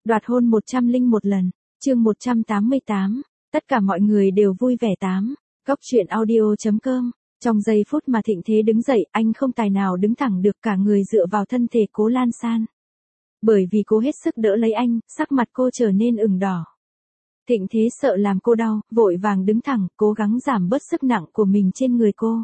Đoạt hôn 101 lần, chương 188, tất cả mọi người đều vui vẻ tám. Góc truyện audio.com. Trong giây phút mà Thịnh Thế đứng dậy, anh không tài nào đứng thẳng được, cả người dựa vào thân thể Cố Lan San. Bởi vì cô hết sức đỡ lấy anh, sắc mặt cô trở nên ửng đỏ. Thịnh Thế sợ làm cô đau, vội vàng đứng thẳng, cố gắng giảm bớt sức nặng của mình trên người cô.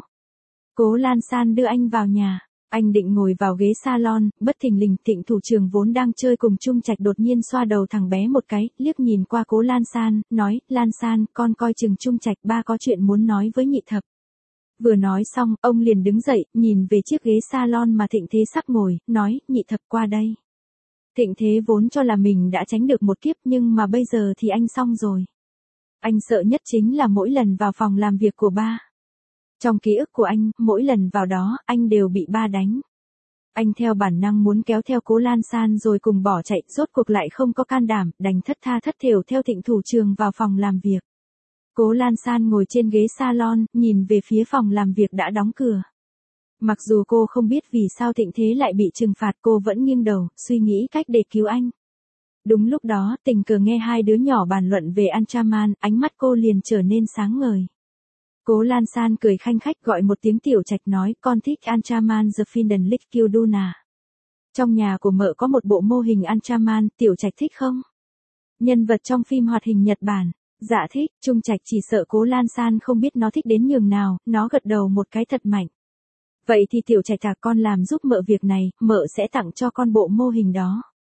Cố Lan San đưa anh vào nhà. Anh định ngồi vào ghế salon, bất thình lình Thịnh Thủ Trường vốn đang chơi cùng Trung Trạch đột nhiên xoa đầu thằng bé một cái, liếc nhìn qua Cố Lan San, nói, Lan San, con coi chừng Trung Trạch, ba có chuyện muốn nói với nhị thập. Vừa nói xong, ông liền đứng dậy, nhìn về chiếc ghế salon mà Thịnh Thế sắp ngồi, nói, nhị thập qua đây. Thịnh Thế vốn cho là mình đã tránh được một kiếp, nhưng mà bây giờ thì anh xong rồi. Anh sợ nhất chính là mỗi lần vào phòng làm việc của ba. Trong ký ức của anh, mỗi lần vào đó, anh đều bị ba đánh. Anh theo bản năng muốn kéo theo Cố Lan San rồi cùng bỏ chạy, rốt cuộc lại không có can đảm, đành thất tha thất thểu theo Thịnh Thủ Trường vào phòng làm việc. Cố Lan San ngồi trên ghế salon, nhìn về phía phòng làm việc đã đóng cửa. Mặc dù cô không biết vì sao Thịnh Thế lại bị trừng phạt, cô vẫn nghiêng đầu, suy nghĩ cách để cứu anh. Đúng lúc đó, tình cờ nghe hai đứa nhỏ bàn luận về Antraman, ánh mắt cô liền trở nên sáng ngời. Cố Lan San cười khanh khách gọi một tiếng Tiểu Trạch, nói, con thích Antraman the Finden Lickuduna. Trong nhà của mợ có một bộ mô hình Antraman, Tiểu Trạch thích không? Nhân vật trong phim hoạt hình Nhật Bản. Dạ thích. Trung Trạch chỉ sợ Cố Lan San không biết nó thích đến nhường nào, nó gật đầu một cái thật mạnh. Vậy thì Tiểu Trạch à, con làm giúp mợ việc này, mợ sẽ tặng cho con bộ mô hình đó.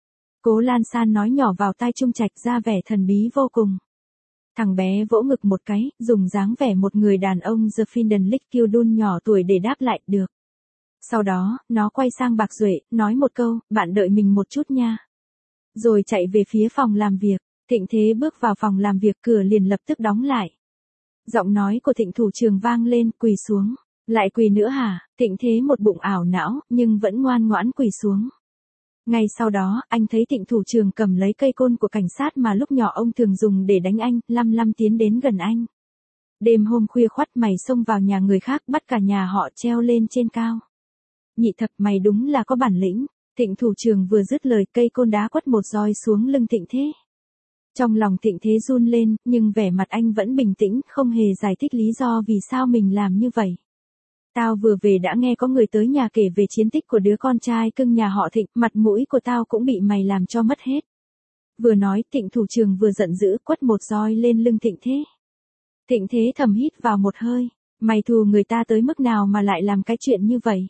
Cố Lan San nói nhỏ vào tai Trung Trạch, ra vẻ thần bí vô cùng. Thằng bé vỗ ngực một cái, dùng dáng vẻ một người đàn ông The Finden Lickudun nhỏ tuổi để đáp lại, được. Sau đó, nó quay sang Bạc Duệ, nói một câu, bạn đợi mình một chút nha. Rồi chạy về phía phòng làm việc. Thịnh Thế bước vào phòng làm việc, cửa liền lập tức đóng lại. Giọng nói của Thịnh Thủ Trường vang lên, quỳ xuống. Lại quỳ nữa hả? Thịnh Thế một bụng ảo não, nhưng vẫn ngoan ngoãn quỳ xuống. Ngay sau đó, anh thấy Thịnh Thủ Trường cầm lấy cây côn của cảnh sát mà lúc nhỏ ông thường dùng để đánh anh, lăm lăm tiến đến gần anh. Đêm hôm khuya khoắt mày xông vào nhà người khác, bắt cả nhà họ treo lên trên cao. Nhị thập, mày đúng là có bản lĩnh. Thịnh Thủ Trường vừa dứt lời, cây côn đá quất một roi xuống lưng Thịnh Thế. Trong lòng Thịnh Thế run lên, nhưng vẻ mặt anh vẫn bình tĩnh, không hề giải thích lý do vì sao mình làm như vậy. Tao vừa về đã nghe có người tới nhà kể về chiến tích của đứa con trai cưng nhà họ Thịnh, mặt mũi của tao cũng bị mày làm cho mất hết. Vừa nói, Thịnh Thủ Trường vừa giận dữ, quất một roi lên lưng Thịnh Thế. Thịnh Thế thầm hít vào một hơi, mày thù người ta tới mức nào mà lại làm cái chuyện như vậy?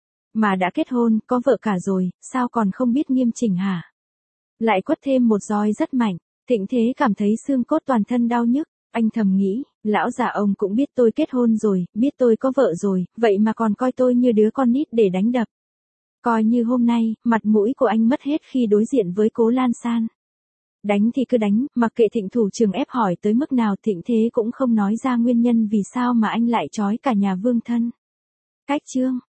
Mà đã kết hôn, có vợ cả rồi, sao còn không biết nghiêm chỉnh hả? Lại quất thêm một roi rất mạnh. Thịnh Thế cảm thấy xương cốt toàn thân đau nhức, anh thầm nghĩ, lão già ông cũng biết tôi kết hôn rồi, biết tôi có vợ rồi, vậy mà còn coi tôi như đứa con nít để đánh đập. Coi như hôm nay, mặt mũi của anh mất hết khi đối diện với Cố Lan San. Đánh thì cứ đánh, mặc kệ Thịnh Thủ Trường ép hỏi tới mức nào, Thịnh Thế cũng không nói ra nguyên nhân vì sao mà anh lại trói cả nhà Vương thân. Cách chương.